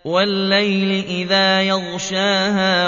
وَاللَّيْلِ إِذَا يَغْشَاهَا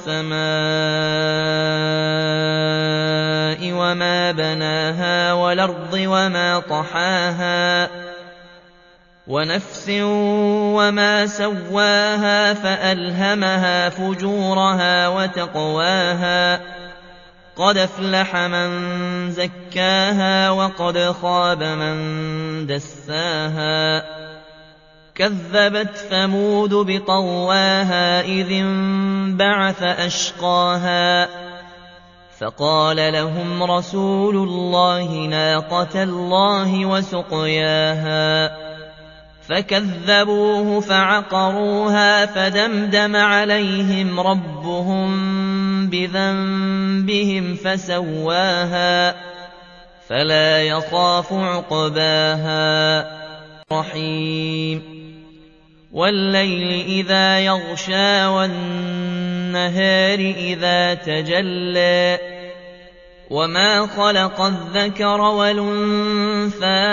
وَالسَّمَاءِ وَمَا بَنَاهَا وَالْأَرْضِ وَمَا طَحَاهَا وَنَفْسٍ وَمَا سَوَّاهَا فَأَلْهَمَهَا فُجُورَهَا وَتَقْوَاهَا قَدْ أَفْلَحَ مَن زَكَّاهَا وَقَدْ خَابَ مَن دَسَّاهَا كَذَّبَتْ ثَمُودُ بِطَغْوَاهَا إِذِ انبَعَثَ أَشْقَاهَا فَقَالَ لَهُمْ رَسُولُ اللَّهِ نَاقَةَ اللَّهِ وَسُقْيَاهَا فَكَذَّبُوهُ فَعَقَرُوهَا فَدَمْدَمَ عَلَيْهِمْ رَبُّهُم بِذَنبِهِمْ فَسَوَّاهَا فَلَا يَخَافُ عُقْبَاهَا رَحِيمٌ وَاللَّيْلِ إِذَا يَغْشَىٰ وَالنَّهَارِ إِذَا تَجَلَّىٰ وَمَا خَلَقَ الذَّكَرَ وَالْأُنثَىٰ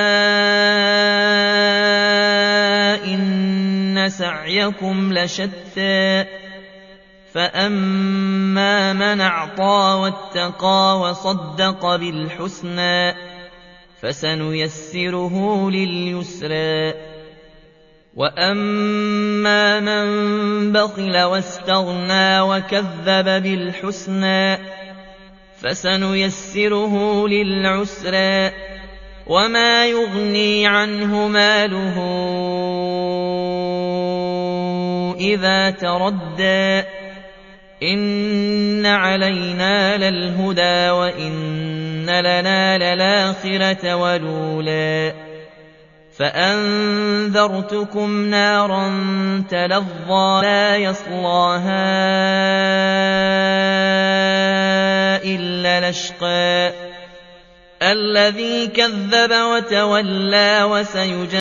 إِنَّ سَعْيَكُمْ لَشَتَّىٰ فَأَمَّا مَنْ أَعْطَىٰ وَاتَّقَىٰ وَصَدَّقَ بِالْحُسْنَىٰ فَسَنُيَسِّرُهُ لِلْيُسْرَىٰ وَأَمَّا مَن بَخِلَ وَاسْتَغْنَىٰ وَكَذَّبَ بِالْحُسْنَىٰ فَسَنُيَسِّرُهُ لِلْعُسْرَىٰ وَمَا يُغْنِي عَنْهُ مَالُهُ إِذَا تَرَدَّىٰ إِنَّ عَلَيْنَا لَلْهُدَىٰ وَإِنَّ لَنَا لَلْآخِرَةَ وَالْأُولَىٰ فَأَنذَرْتُكُمْ نَارًا تَلَظَّىٰ لَا يَصْلَاهَا إِلَّا الْأَشْقَى الَّذِي كَذَّبَ وَتَوَلَّىٰ